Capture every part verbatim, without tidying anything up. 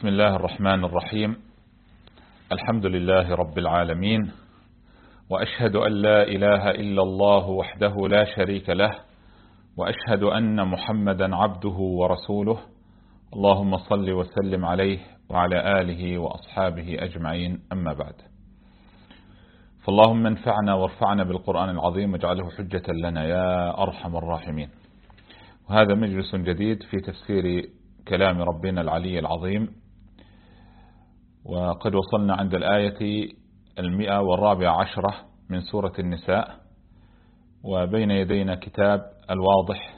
بسم الله الرحمن الرحيم. الحمد لله رب العالمين، وأشهد أن لا إله إلا الله وحده لا شريك له، وأشهد أن محمدا عبده ورسوله. اللهم صل وسلم عليه وعلى آله وأصحابه أجمعين، أما بعد. فاللهم انفعنا وارفعنا بالقرآن العظيم واجعله حجة لنا يا أرحم الراحمين. وهذا مجلس جديد في تفسير كلام ربنا العلي العظيم، وقد وصلنا عند الآية المئة والرابعة عشرة من سورة النساء، وبين يدينا كتاب الواضح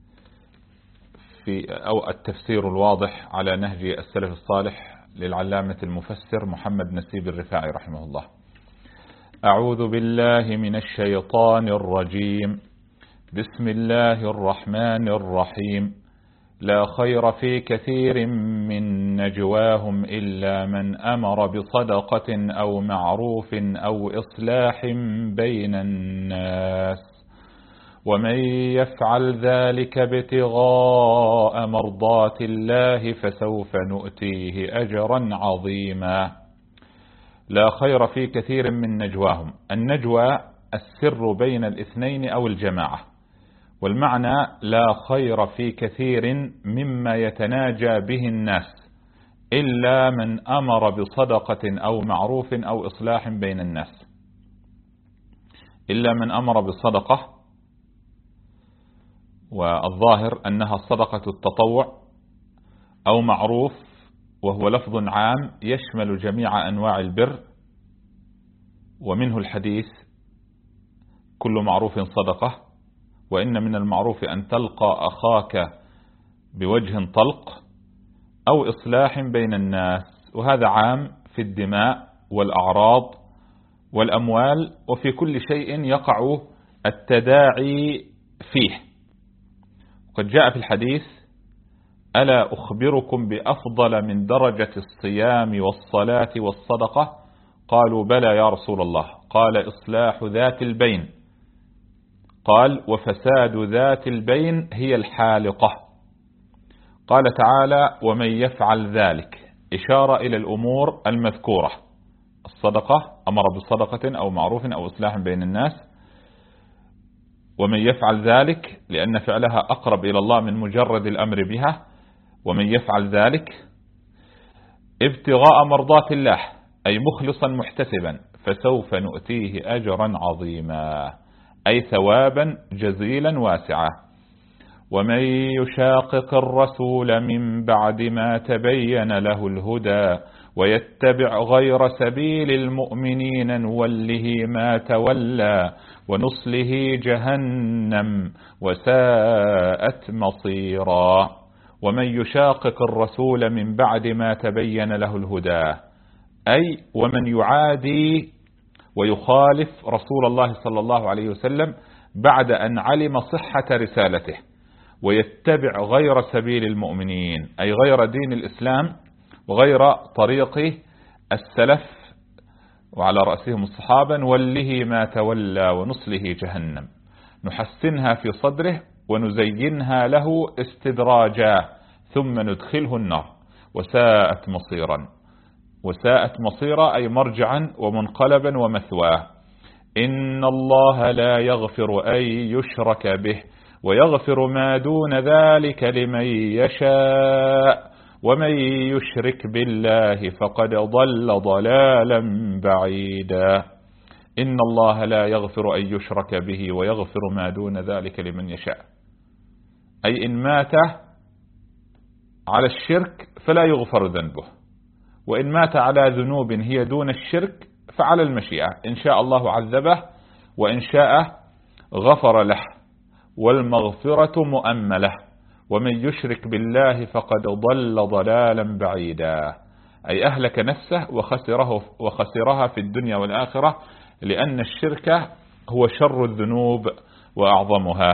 في أو التفسير الواضح على نهج السلف الصالح للعلامة المفسر محمد نسيب الرفاعي رحمه الله. أعوذ بالله من الشيطان الرجيم. بسم الله الرحمن الرحيم. لا خير في كثير من نجواهم إلا من أمر بصدقة أو معروف أو إصلاح بين الناس، ومن يفعل ذلك ابتغاء مرضات الله فسوف نؤتيه أجرا عظيما. لا خير في كثير من نجواهم. النجوى السر بين الاثنين أو الجماعة، والمعنى لا خير في كثير مما يتناجى به الناس إلا من أمر بصدقة أو معروف أو إصلاح بين الناس. إلا من أمر بالصدقة، والظاهر أنها صدقة التطوع، أو معروف وهو لفظ عام يشمل جميع أنواع البر، ومنه الحديث كل معروف صدقة، وإن من المعروف أن تلقى أخاك بوجه طلق، أو إصلاح بين الناس، وهذا عام في الدماء والأعراض والأموال وفي كل شيء يقع التداعي فيه. قد جاء في الحديث: ألا أخبركم بأفضل من درجة الصيام والصلاة والصدقة؟ قالوا بلى يا رسول الله. قال: إصلاح ذات البين. قال: وفساد ذات البين هي الحالقة. قال تعالى: ومن يفعل ذلك، إشارة إلى الأمور المذكورة: الصدقة، أمر بالصدقة أو معروف أو إصلاح بين الناس. ومن يفعل ذلك لأن فعلها أقرب إلى الله من مجرد الأمر بها. ومن يفعل ذلك ابتغاء مرضات الله، أي مخلصا محتسبا، فسوف نؤتيه أجرا عظيما، أي ثوابا جزيلا واسعا. ومن يشاقق الرسول من بعد ما تبين له الهدى ويتبع غير سبيل المؤمنين نوله ما تولى ونصله جهنم وساءت مصيرا. ومن يشاقق الرسول من بعد ما تبين له الهدى، أي ومن يعادي ويخالف رسول الله صلى الله عليه وسلم بعد أن علم صحة رسالته، ويتبع غير سبيل المؤمنين، أي غير دين الإسلام وغير طريق السلف وعلى رأسهم الصحابة، نوله ما تولى ونصله جهنم، نحسنها في صدره ونزينها له استدراجا ثم ندخله النار وساءت مصيرا. وساءت مصيرا أي مرجعا ومنقلبا ومثواه. إن الله لا يغفر أن يشرك به ويغفر ما دون ذلك لمن يشاء، ومن يشرك بالله فقد ضل ضلالا بعيدا. إن الله لا يغفر أن يشرك به ويغفر ما دون ذلك لمن يشاء، أي إن مات على الشرك فلا يغفر ذنبه، وإن مات على ذنوب هي دون الشرك فعلى المشيئة، إن شاء الله عذبه وإن شاء غفر له، والمغفرة مؤملة. ومن يشرك بالله فقد ضل ضلالا بعيدا، أي أهلك نفسه وخسره وخسرها في الدنيا والآخرة، لأن الشرك هو شر الذنوب وأعظمها.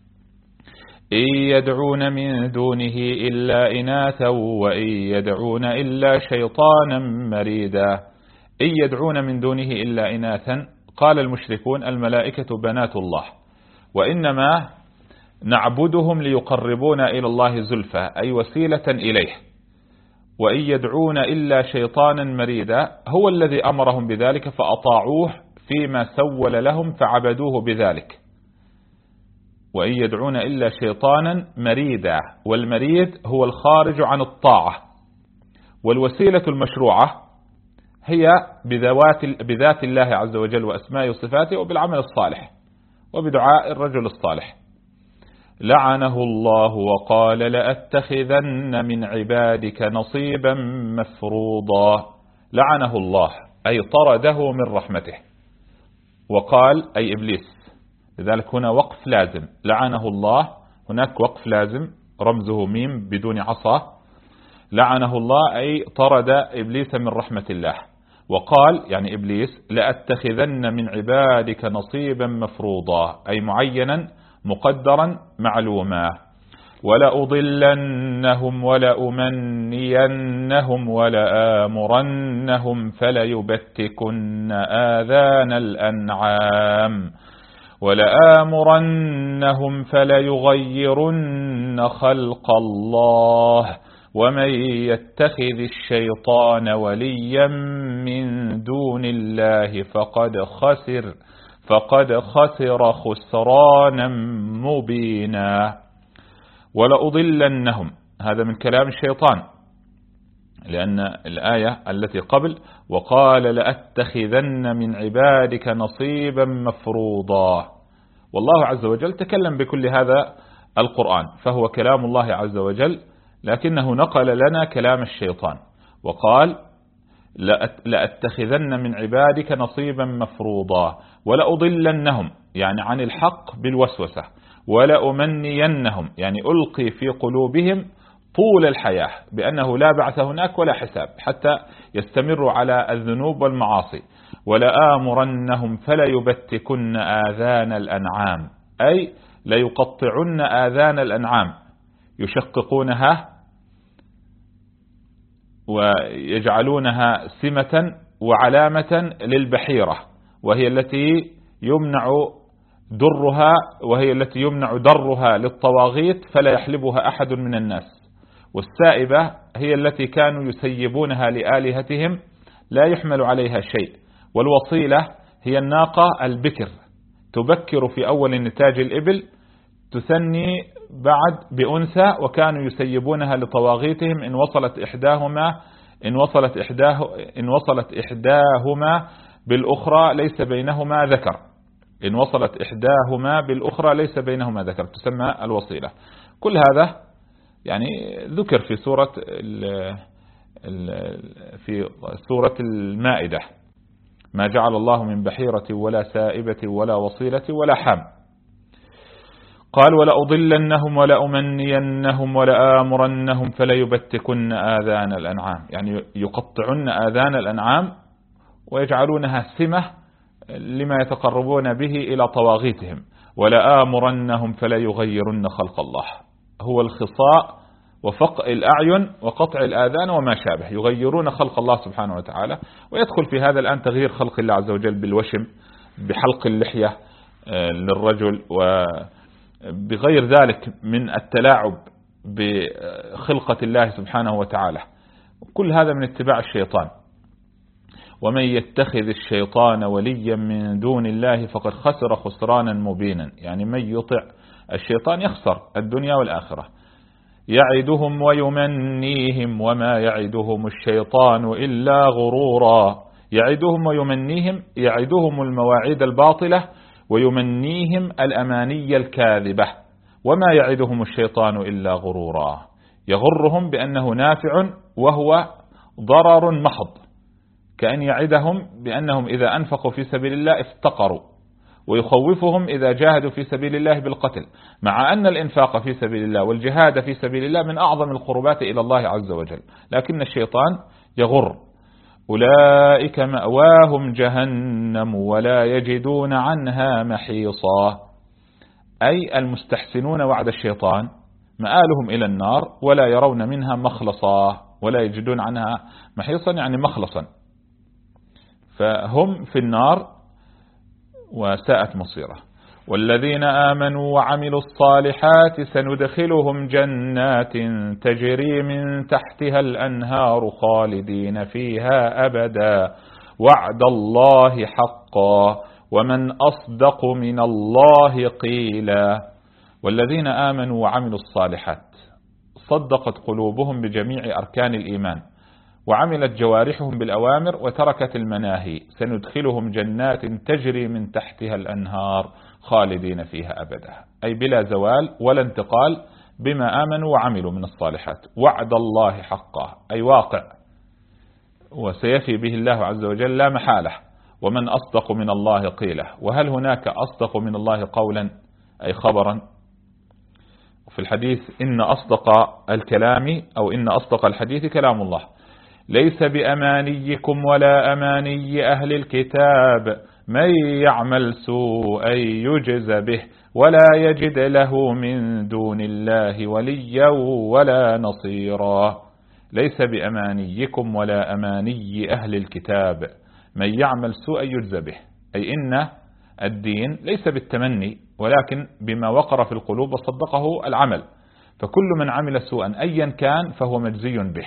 إن يدعون من دونه إلا إناثا وإن يدعون إلا شيطانا مريدا. إن يدعون من دونه إلا إناثا، قال المشركون الملائكة بنات الله، وإنما نعبدهم ليقربونا إلى الله زلفى، أي وسيلة إليه. وإن يدعون إلا شيطانا مريدا هو الذي أمرهم بذلك فأطاعوه فيما سول لهم فعبدوه بذلك. وإن يدعون إلا شيطانا مريدا، والمريد هو الخارج عن الطاعة، والوسيلة المشروعة هي بذوات بذات الله عز وجل وأسمائه وصفاته وبالعمل الصالح وبدعاء الرجل الصالح. لعنه الله وقال لأتخذن من عبادك نصيبا مفروضا. لعنه الله أي طرده من رحمته، وقال أي إبليس، لذلك هنا وقف لازم. لعنه الله، هناك وقف لازم رمزه ميم بدون عصا. لعنه الله أي طرد إبليس من رحمة الله. وقال يعني إبليس لأتخذن من عبادك نصيبا مفروضا أي معينا مقدرا معلوما. ولأضلنهم ولأمنينهم ولآمرنهم فليبتكن آذان الأنعام ولآمرنهم فليغيرن خلق الله ومن يتخذ الشيطان وليا من دون الله فقد خسر فقد خسر خسرانا مبينا. ولأضلنهم هذا من كلام الشيطان، لأن الآية التي قبل وقال لأتخذن من عبادك نصيبا مفروضا، والله عز وجل تكلم بكل هذا القرآن، فهو كلام الله عز وجل، لكنه نقل لنا كلام الشيطان وقال لأتخذن من عبادك نصيبا مفروضا. ولأضلنهم يعني عن الحق بالوسوسة، ولأمنينهم يعني ألقي في قلوبهم طول الحياة بأنه لا بعث هناك ولا حساب حتى يستمروا على الذنوب والمعاصي. ولآمرنهم فليبتكن آذان الأنعام أي ليقطعن آذان الأنعام، يشققونها ويجعلونها سمة وعلامة للبحيرة، وهي التي يمنع درها وهي التي يمنع درها للطواغيت فلا يحلبها أحد من الناس. والسائبة هي التي كانوا يسيبونها لآلهتهم لا يحمل عليها شيء. والوصيلة هي الناقة البكر تبكر في أول نتاج الإبل، تثني بعد بأنثى، وكانوا يسيبونها لطواغيتهم إن وصلت إحداهما إن وصلت إحداه إن وصلت إحداهما بالأخرى ليس بينهما ذكر إن وصلت إحداهما بالأخرى ليس بينهما ذكر تسمى الوصيلة. كل هذا يعني ذكر في سورة في سورة المائدة، ما جعل الله من بحيرة ولا سائبة ولا وصيلة ولا حام. قال ولأضلنهم ولأمنينهم ولآمرنهم فليبتكن آذان الأنعام، يعني يقطعن آذان الأنعام ويجعلونها سمة لما يتقربون به إلى طواغيتهم. ولآمرنهم فليغيرن خلق الله، هو الخصاء وفقع الأعين وقطع الآذان وما شابه، يغيرون خلق الله سبحانه وتعالى. ويدخل في هذا الآن تغيير خلق الله عز وجل بالوشم، بحلق اللحية للرجل، وبغير ذلك من التلاعب بخلقة الله سبحانه وتعالى. كل هذا من اتباع الشيطان. ومن يتخذ الشيطان وليا من دون الله فقد خسر خسرانا مبينا، يعني من يطع الشيطان يخسر الدنيا والآخرة. يعدهم ويمنيهم وما يعدهم الشيطان إلا غرورا. يعدهم ويمنيهم، يعدهم المواعيد الباطلة ويمنيهم الأماني الكاذبة. وما يعدهم الشيطان إلا غرورا، يغرهم بأنه نافع وهو ضرر محض، كأن يعدهم بأنهم إذا أنفقوا في سبيل الله افتقروا، ويخوفهم إذا جاهدوا في سبيل الله بالقتل، مع أن الإنفاق في سبيل الله والجهاد في سبيل الله من أعظم القربات إلى الله عز وجل، لكن الشيطان يغر. أولئك مأواهم جهنم ولا يجدون عنها محيصا، أي المستحسنون وعد الشيطان مآلهم إلى النار ولا يرون منها مخلصا، ولا يجدون عنها محيصا يعني مخلصا، فهم في النار وساءت مصيره. والذين آمنوا وعملوا الصالحات سندخلهم جنات تجري من تحتها الأنهار خالدين فيها أبدا وعد الله حقا ومن أصدق من الله قيلا. والذين آمنوا وعملوا الصالحات صدقت قلوبهم بجميع أركان الإيمان وعملت جوارحهم بالأوامر وتركت المناهي سندخلهم جنات تجري من تحتها الأنهار خالدين فيها أبدا، أي بلا زوال ولا انتقال بما آمنوا وعملوا من الصالحات. وعد الله حقا أي واقع وسيفي به الله عز وجل لا محالة. ومن أصدق من الله قيله، وهل هناك أصدق من الله قولا أي خبرا؟ في الحديث إن أصدق الكلام أو إن أصدق الحديث كلام الله. ليس بأمانيكم ولا أماني أهل الكتاب من يعمل سوءا يجز به ولا يجد له من دون الله وليا ولا نصيرا. ليس بأمانيكم ولا أماني أهل الكتاب من يعمل سوءا يجز به، أي إن الدين ليس بالتمني ولكن بما وقر في القلوب وصدقه العمل، فكل من عمل سوءا أيا كان فهو مجزي به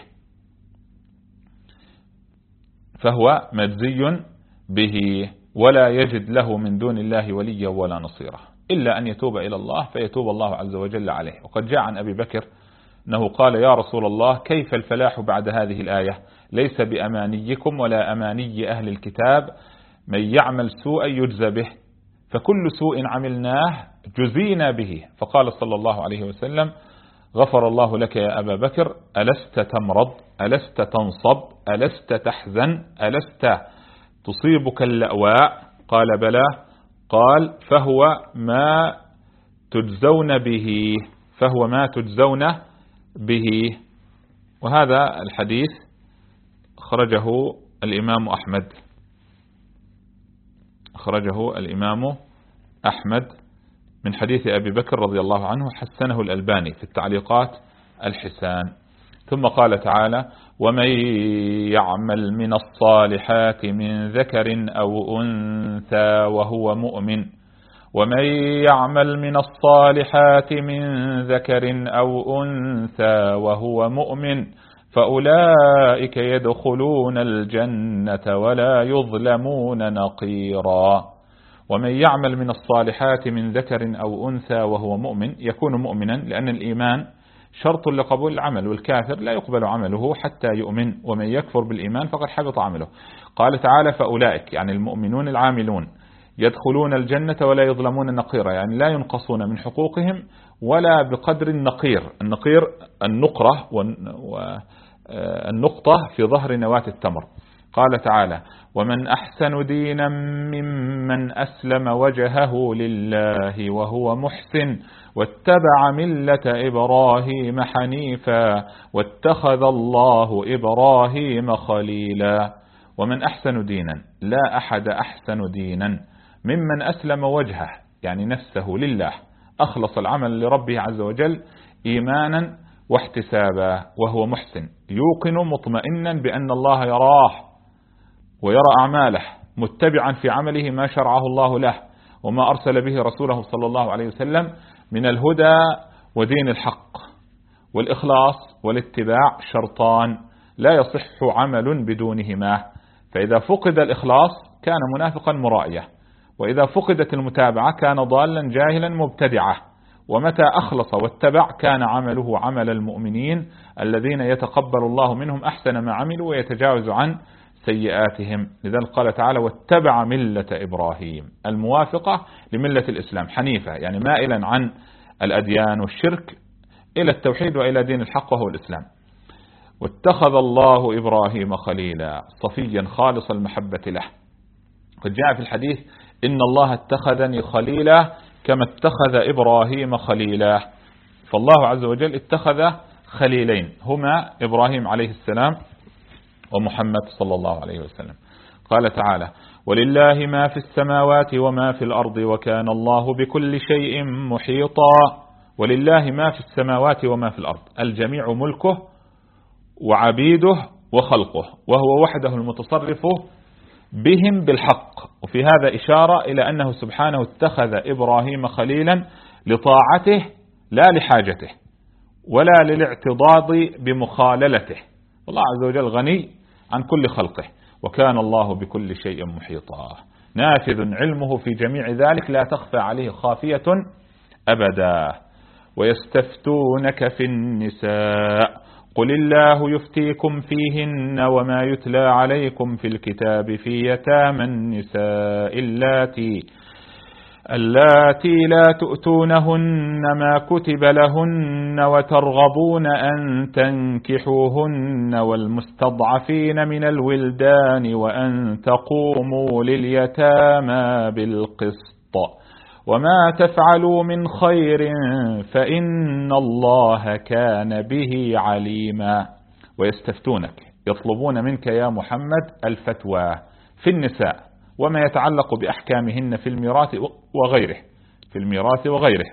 فهو مجزي به ولا يجد له من دون الله وليا ولا نصيرا إلا أن يتوب إلى الله فيتوب الله عز وجل عليه. وقد جاء عن أبي بكر أنه قال يا رسول الله كيف الفلاح بعد هذه الآية؟ ليس بأمانيكم ولا أماني أهل الكتاب من يعمل سوءا يجزى به، فكل سوء عملناه جزينا به. فقال صلى الله عليه وسلم غفر الله لك يا أبا بكر ألست تمرض ألست تنصب ألست تحزن ألست تصيبك اللأواء؟ قال بلى. قال فهو ما تجزون به فهو ما تجزون به. وهذا الحديث خرجه الإمام أحمد خرجه الإمام أحمد من حديث أبي بكر رضي الله عنه، حسنه الألباني في التعليقات الحسان. ثم قال تعالى ومن يعمل من الصالحات من ذكر أو أنثى وهو مؤمن ومن يعمل من الصالحات من ذكر أو أنثى وهو مؤمن فأولئك يدخلون الجنة ولا يظلمون نقيرا. ومن يعمل من الصالحات من ذكر أو أنثى وهو مؤمن يكون مؤمنا، لأن الإيمان شرط لقبول العمل، والكافر لا يقبل عمله حتى يؤمن، ومن يكفر بالإيمان فقد حبط عمله. قال تعالى فأولئك يعني المؤمنون العاملون يدخلون الجنة ولا يظلمون نقيرا، يعني لا ينقصون من حقوقهم ولا بقدر النقير. النقير النقرة والنقطة في ظهر نواة التمر. قال تعالى ومن أحسن دينا ممن أسلم وجهه لله وهو محسن واتبع ملة إبراهيم حنيفا واتخذ الله إبراهيم خليلا. ومن أحسن دينا، لا أحد أحسن دينا ممن أسلم وجهه يعني نفسه لله، أخلص العمل لربه عز وجل إيمانا واحتسابا وهو محسن، يوقن مطمئنا بأن الله يراه ويرى أعماله، متبعا في عمله ما شرعه الله له وما أرسل به رسوله صلى الله عليه وسلم من الهدى ودين الحق. والإخلاص والاتباع شرطان لا يصح عمل بدونهما، فإذا فقد الإخلاص كان منافقا مرائيا، وإذا فقدت المتابعة كان ضالا جاهلا مبتدعا. ومتى أخلص واتبع كان عمله عمل المؤمنين الذين يتقبل الله منهم أحسن ما عملوا ويتجاوز عن سيئاتهم. لذلك قال تعالى واتبع ملة إبراهيم، الموافقة لملة الإسلام حنيفة، يعني مائلا عن الأديان والشرك إلى التوحيد وإلى دين الحق وهو الإسلام. واتخذ الله إبراهيم خليلا، صفيا خالص المحبة له. قد جاء في الحديث إن الله اتخذني خليلا كما اتخذ إبراهيم خليلا. فالله عز وجل اتخذ خليلين هما إبراهيم عليه السلام ومحمد صلى الله عليه وسلم. قال تعالى ولله ما في السماوات وما في الأرض وكان الله بكل شيء محيطا. ولله ما في السماوات وما في الأرض، الجميع ملكه وعبيده وخلقه، وهو وحده المتصرف بهم بالحق. وفي هذا إشارة إلى أنه سبحانه اتخذ إبراهيم خليلا لطاعته لا لحاجته ولا للاعتضاض بمخاللته. الله عز وجل غني عن كل خلقه، وكان الله بكل شيء محيطا، نافذ علمه في جميع ذلك، لا تخفى عليه خافية أبدا. ويستفتونك في النساء قل الله يفتيكم فيهن وما يتلى عليكم في الكتاب في يتامى النساء اللاتي اللاتي لا تؤتونهن ما كتب لهن وترغبون أن تنكحوهن والمستضعفين من الولدان وأن تقوموا لليتامى بالقسط وما تفعلوا من خير فإن الله كان به عليما. ويستفتونك، يطلبون منك يا محمد الفتوى في النساء وما يتعلق بأحكامهن في الميراث وغيره في الميراث وغيره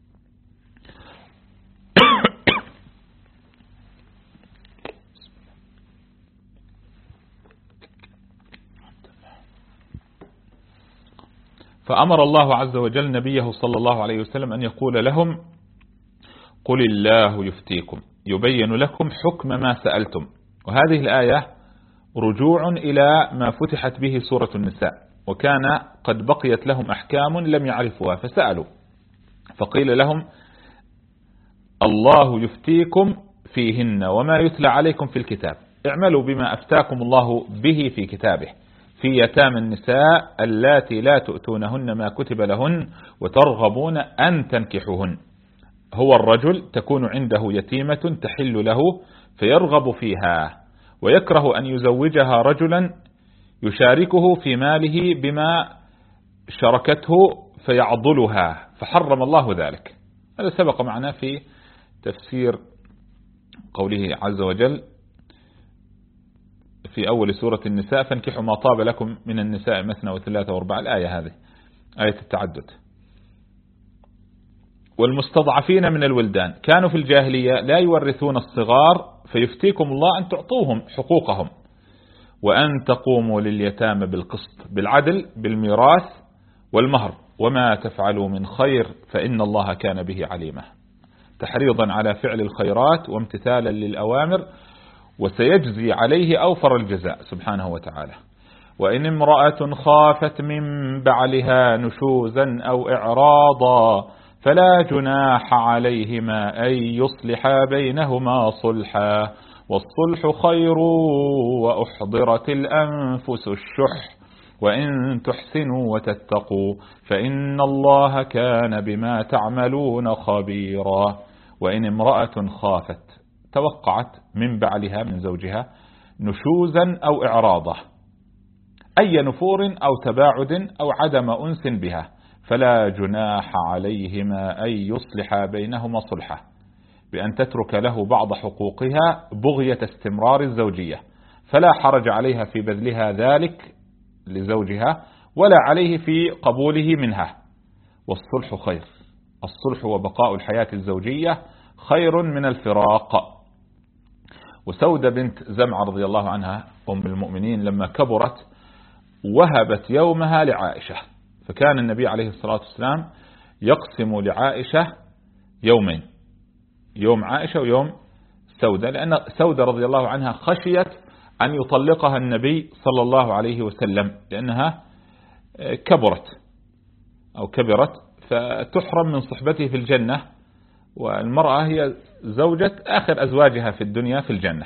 فأمر الله عز وجل نبيه صلى الله عليه وسلم أن يقول لهم قل الله يفتيكم، يبين لكم حكم ما سألتم. وهذه الآية رجوع إلى ما فتحت به سورة النساء، وكان قد بقيت لهم أحكام لم يعرفوها فسألوا، فقيل لهم الله يفتيكم فيهن وما يتلى عليكم في الكتاب، اعملوا بما أفتاكم الله به في كتابه في يتامى النساء اللاتي لا تؤتونهن ما كتب لهن وترغبون أن تنكحوهن. هو الرجل تكون عنده يتيمة تحل له فيرغب فيها ويكره أن يزوجها رجلا يشاركه في ماله بما شركته فيعضلها، فحرم الله ذلك. هذا سبق معنا في تفسير قوله عز وجل في أول سورة النساء فانكحوا ما طاب لكم من النساء مثنى وثلاثة واربعة، الآية هذه آية التعدد. والمستضعفين من الولدان كانوا في الجاهلية لا يورثون الصغار، فيفتيكم الله أن تعطوهم حقوقهم وأن تقوموا لليتامى بالقسط، بالعدل بالميراث والمهر، وما تفعلوا من خير فإن الله كان به عليما، تحريضا على فعل الخيرات وامتثالا للأوامر، وسيجزي عليه أوفر الجزاء سبحانه وتعالى. وإن امرأة خافت من بعلها نشوزا أو إعراضا فلا جناح عليهما أن يصلحا بينهما صلحا والصلح خير وأحضرت الأنفس الشح وإن تحسنوا وتتقوا فإن الله كان بما تعملون خبيرا. وإن امرأة خافت توقعت من بعلها من زوجها نشوزا أو إعراضا، أي نفور أو تباعد أو عدم أنس بها، فلا جناح عليهما أن يصلحا بينهما صلحا، بأن تترك له بعض حقوقها بغية استمرار الزوجية، فلا حرج عليها في بذلها ذلك لزوجها ولا عليه في قبوله منها. والصلح خير، الصلح وبقاء الحياة الزوجية خير من الفراق. وسودة بنت زمعة رضي الله عنها أم المؤمنين لما كبرت وهبت يومها لعائشة، فكان النبي عليه الصلاة والسلام يقسم لعائشة يومين، يوم عائشة ويوم سودة، لأن سودة رضي الله عنها خشيت أن يطلقها النبي صلى الله عليه وسلم لأنها كبرت أو كبرت فتحرم من صحبته في الجنة، والمرأة هي زوجة آخر أزواجها في الدنيا في الجنة،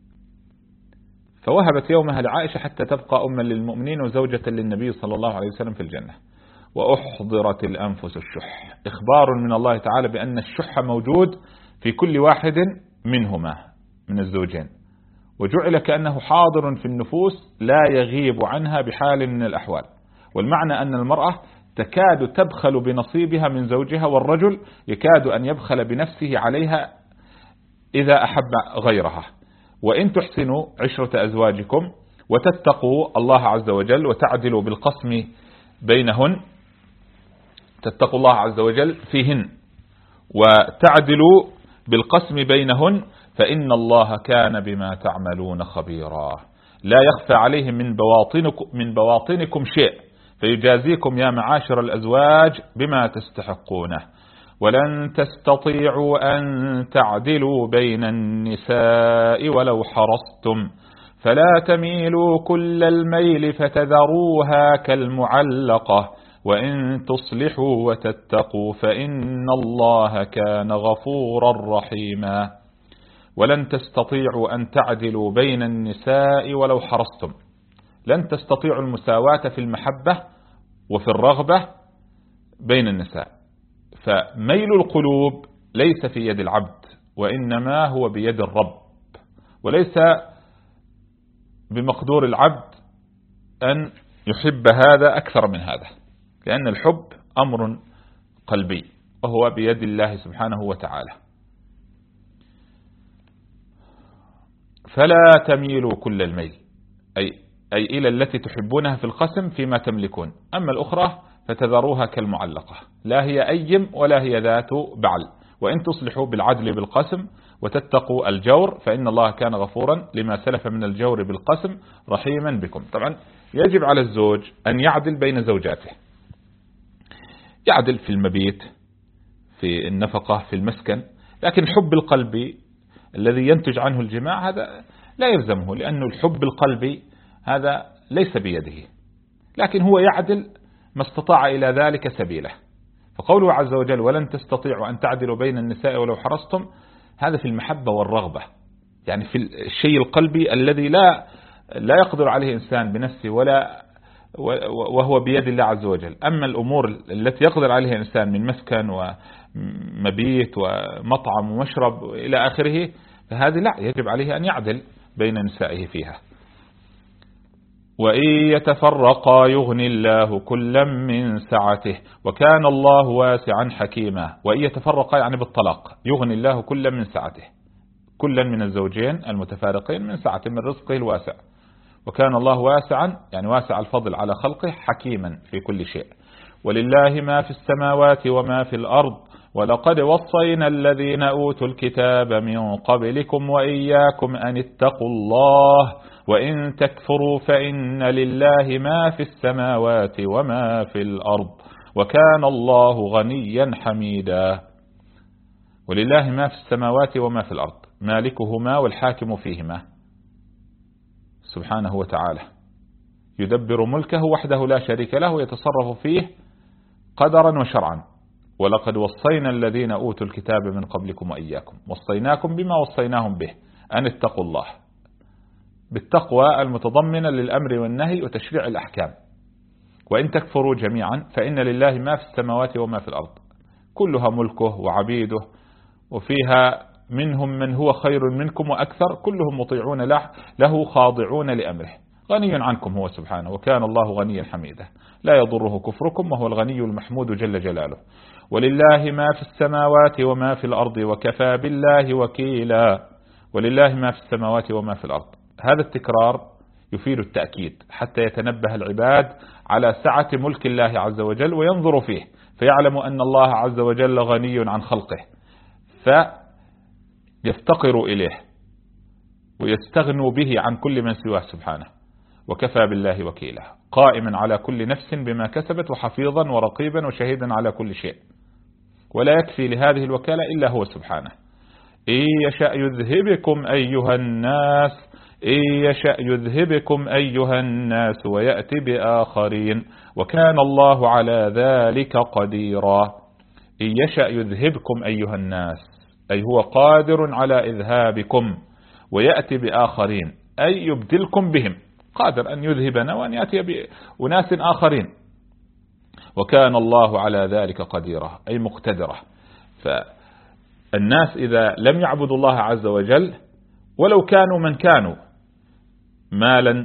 فوهبت يومها لعائشة حتى تبقى أما للمؤمنين وزوجة للنبي صلى الله عليه وسلم في الجنة. وأحضرت الأنفس الشح، إخبار من الله تعالى بأن الشح موجود في كل واحد منهما من الزوجين، وجعل كأنه حاضر في النفوس لا يغيب عنها بحال من الأحوال. والمعنى أن المرأة تكاد تبخل بنصيبها من زوجها، والرجل يكاد أن يبخل بنفسه عليها إذا أحب غيرها. وإن تحسنوا عشرة أزواجكم وتتقوا الله عز وجل وتعدلوا بالقسم بينهن، تتقوا الله عز وجل فيهن وتعدلوا بالقسم بينهن فإن الله كان بما تعملون خبيرا. لا يخفى عليه من بواطنكم, من بواطنكم شيء، فيجازيكم يا معاشر الأزواج بما تستحقونه. ولن تستطيعوا أن تعدلوا بين النساء ولو حرصتم، فلا تميلوا كل الميل فتذروها كالمعلقة، وإن تصلحوا وتتقوا فإن الله كان غفورا رحيما. ولن تستطيعوا أن تعدلوا بين النساء ولو حرصتم، لن تستطيعوا المساواة في المحبة وفي الرغبة بين النساء. فميل القلوب ليس في يد العبد، وإنما هو بيد الرب، وليس بمقدور العبد أن يحب هذا أكثر من هذا، لأن الحب أمر قلبي وهو بيد الله سبحانه وتعالى. فلا تميلوا كل الميل، أي, أي إلى التي تحبونها في القسم فيما تملكون، أما الأخرى فتذروها كالمعلقة، لا هي أيم ولا هي ذات بعل. وإن تصلحوا بالعدل بالقسم وتتقوا الجور فإن الله كان غفورا لما سلف من الجور بالقسم رحيما بكم. طبعا يجب على الزوج أن يعدل بين زوجاته، يعدل في المبيت، في النفقة، في المسكن، لكن الحب القلبي الذي ينتج عنه الجماع هذا لا يلزمه، لأن الحب القلبي هذا ليس بيده، لكن هو يعدل ما استطاع إلى ذلك سبيله. فقوله عز وجل ولن تستطيعوا أن تعدلوا بين النساء ولو حرصتم، هذا في المحبة والرغبة، يعني في الشيء القلبي الذي لا لا يقدر عليه إنسان بنفسه ولا وهو بيد الله عز وجل. أما الأمور التي يقدر عليها إنسان من مسكن ومبيت ومطعم ومشرب إلى آخره، فهذه لا، يجب عليه أن يعدل بين نسائه فيها. وإن يتفرقا يغني الله كلا من سعته وكان الله واسعا حكيما. وإن يتفرقا يعني بالطلاق، يغني الله كلا من سعته، كلا من الزوجين المتفارقين من سعته من رزقه الواسع. وكان الله واسعا يعني واسع الفضل على خلقه، حكيما في كل شيء. ولله ما في السماوات وما في الأرض ولقد وصينا الذين أوتوا الكتاب من قبلكم وإياكم أن اتقوا الله وإن تكفروا فإن لله ما في السماوات وما في الأرض وكان الله غنيا حميدا. ولله ما في السماوات وما في الأرض، مالكهما والحاكم فيهما سبحانه وتعالى، يدبر ملكه وحده لا شريك له، يتصرف فيه قدرا وشرعا. ولقد وصينا الذين أوتوا الكتاب من قبلكم وإياكم، وصيناكم بما وصيناهم به أن اتقوا الله، بالتقوى المتضمنة للأمر والنهي وتشريع الأحكام. وإن تكفروا جميعا فإن لله ما في السماوات وما في الأرض، كلها ملكه وعبيده، وفيها منهم من هو خير منكم وأكثر، كلهم مطيعون له, له خاضعون لأمره، غني عنكم هو سبحانه، وكان الله غنيا حميدا لا يضره كفركم وهو الغني المحمود جل جلاله. ولله ما في السماوات وما في الأرض وكفى بالله وكيلا. ولله ما في السماوات وما في الأرض، هذا التكرار يفيد التأكيد حتى يتنبه العباد على سعة ملك الله عز وجل وينظر فيه، فيعلم أن الله عز وجل غني عن خلقه، فيفتقر إليه ويستغنوا به عن كل من سواه سبحانه. وكفى بالله وكيلا، قائما على كل نفس بما كسبت وحفيظا ورقيبا وشهيدا على كل شيء، ولا يكفي لهذه الوكالة إلا هو سبحانه. إن يشأ يذهبكم أيها الناس إن يشأ يذهبكم أيها الناس ويأتي بآخرين وكان الله على ذلك قديرا. إن يشأ يذهبكم أيها الناس، أي هو قادر على إذهابكم، ويأتي بآخرين أي يبدلكم بهم، قادر أن يذهبنا وأن يأتي بأناس آخرين. وكان الله على ذلك قديرا أي مقتدرة. فالناس إذا لم يعبدوا الله عز وجل ولو كانوا من كانوا مالا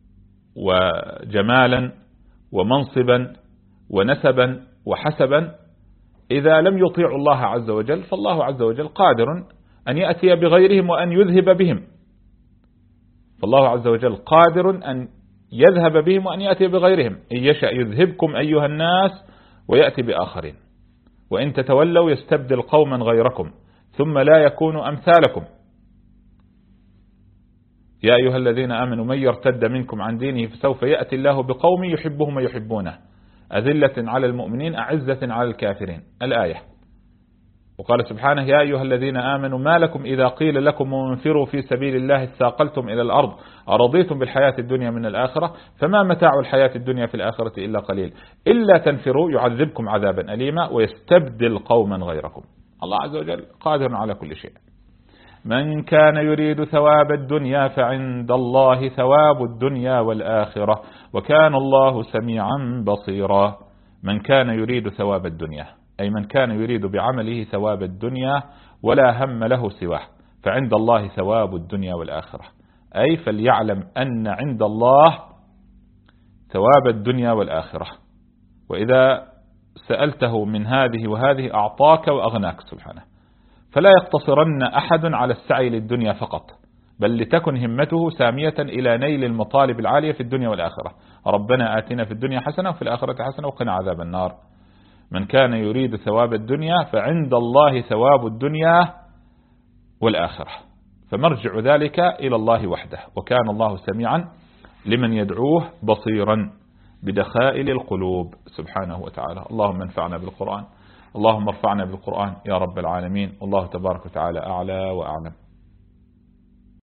وجمالا ومنصبا ونسبا وحسبا، إذا لم يطيعوا الله عز وجل فالله عز وجل قادر أن يأتي بغيرهم وأن يذهب بهم، فالله عز وجل قادر أن يذهب بهم وأن يأتي بغيرهم. إن يشأ يذهبكم أيها الناس ويأتي بآخرين وإن تتولوا يستبدل قوما غيركم ثم لا يكونوا أمثالكم. يا أيها الذين آمنوا من يرتد منكم عن دينه فسوف يأتي الله بقوم يحبهم ويحبونه أذلة على المؤمنين أعزة على الكافرين الآية. وقال سبحانه يا أيها الذين آمنوا ما لكم إذا قيل لكم انفروا في سبيل الله اثاقلتم إلى الأرض أرضيتم بالحياة الدنيا من الآخرة فما متاع الحياة الدنيا في الآخرة إلا قليل إلا تنفروا يعذبكم عذابا أليما ويستبدل قوما غيركم. الله عز وجل قادر على كل شيء. من كان يريد ثواب الدنيا فعند الله ثواب الدنيا والآخرة وكان الله سميعا بصيرا. من كان يريد ثواب الدنيا أي من كان يريد بعمله ثواب الدنيا ولا هم له سواه فعند الله ثواب الدنيا والآخرة أي فليعلم أن عند الله ثواب الدنيا والآخرة. وإذا سألته من هذه وهذه أعطاك وأغناك سبحانه. فلا يقتصرن أحد على السعي للدنيا فقط بل لتكن همته سامية إلى نيل المطالب العالية في الدنيا والآخرة. ربنا آتنا في الدنيا حسنة وفي الآخرة حسنة وقنا عذاب النار. من كان يريد ثواب الدنيا فعند الله ثواب الدنيا والآخرة فمرجع ذلك إلى الله وحده وكان الله سميعا لمن يدعوه بصيرا بدخائل القلوب سبحانه وتعالى. اللهم انفعنا بالقرآن اللهم ارفعنا بالقرآن يا رب العالمين. والله تبارك وتعالى أعلى وأعلم.